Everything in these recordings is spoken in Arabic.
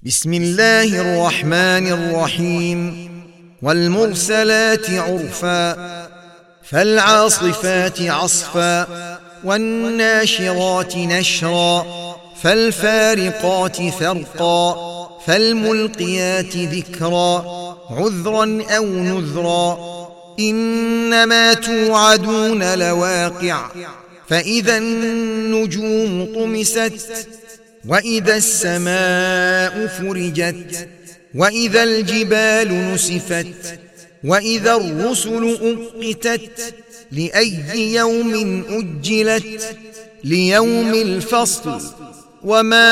بسم الله الرحمن الرحيم والمرسلات عرفا فالعاصفات عصفا والناشرات نشرا فالفارقات فرقا فالملقيات ذكرا عذرا أو نذرا إنما توعدون لواقع فإذا النجوم طمست وإذا السماء فرجت وإذا الجبال نسفت وإذا الرسل أقتت لأي يوم أجلت ليوم الفصل وما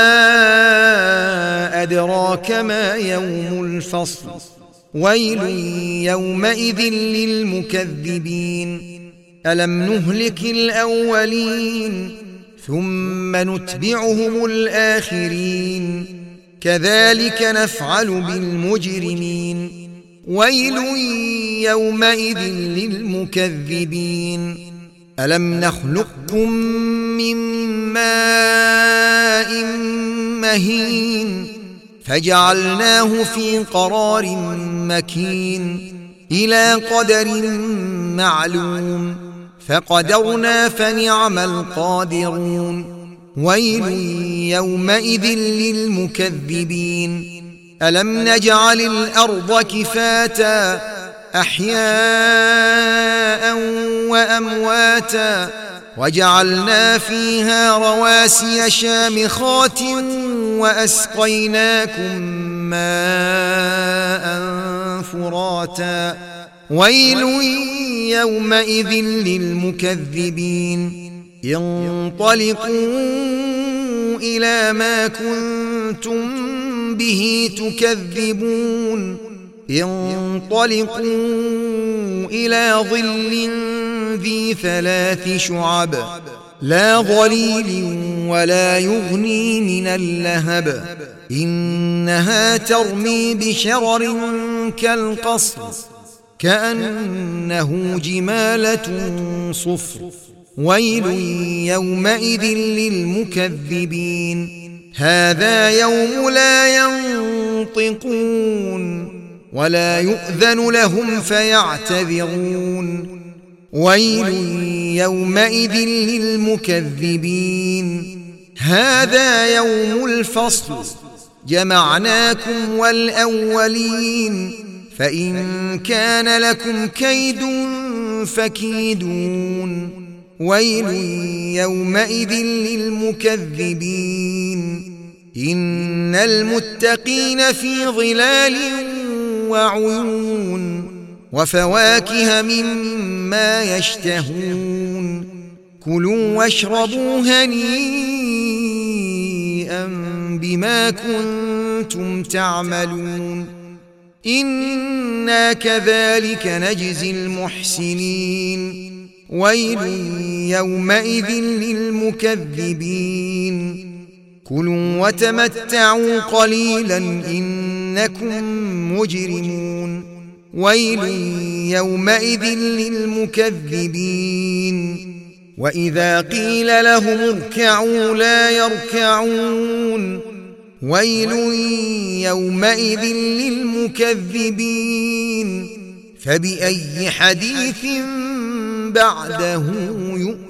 أدراك ما يوم الفصل ويل يومئذ للمكذبين ألم نهلك الأولين ثم نتبعهم الآخرين كذلك نفعل بالمجرمين ويل يومئذ للمكذبين ألم نخلقكم من ماء مهين فجعلناه في قرار مكين إلى قدر معلوم فقدرنا فنعم القادرون ويل يومئذ للمكذبين ألم نجعل الأرض كفاتا أحياء وأمواتا وجعلنا فيها رواسي شامخات وأسقيناكم ماء فراتا ويل يومئذ للمكذبين انطلقوا إلى ما كنتم به تكذبون انطلقوا إلى ظل ذي 3 شعب لا ظليل ولا يغني من اللهب إنها ترمي بشرر كالقصر كأنه جمالة صفر ويل يومئذ للمكذبين هذا يوم لا ينطقون ولا يؤذن لهم فيعتذرون ويل يومئذ للمكذبين هذا يوم الفصل جمعناكم والأولين فإن كان لكم كيد فكيدون ويل يومئذ للمكذبين إن المتقين في ظلال وعيون وفواكه مما يشتهون كلوا واشربوا هنيئا بما كنتم تعملون إنا كذلك نجزي المحسنين ويل يومئذ للمكذبين كلوا وتمتعوا قليلا إنكم مجرمون ويل يومئذ للمكذبين وإذا قيل لهم اركعوا لا يركعون ويل يومئذ للمكذبين فبأي حديث بعده يؤمنون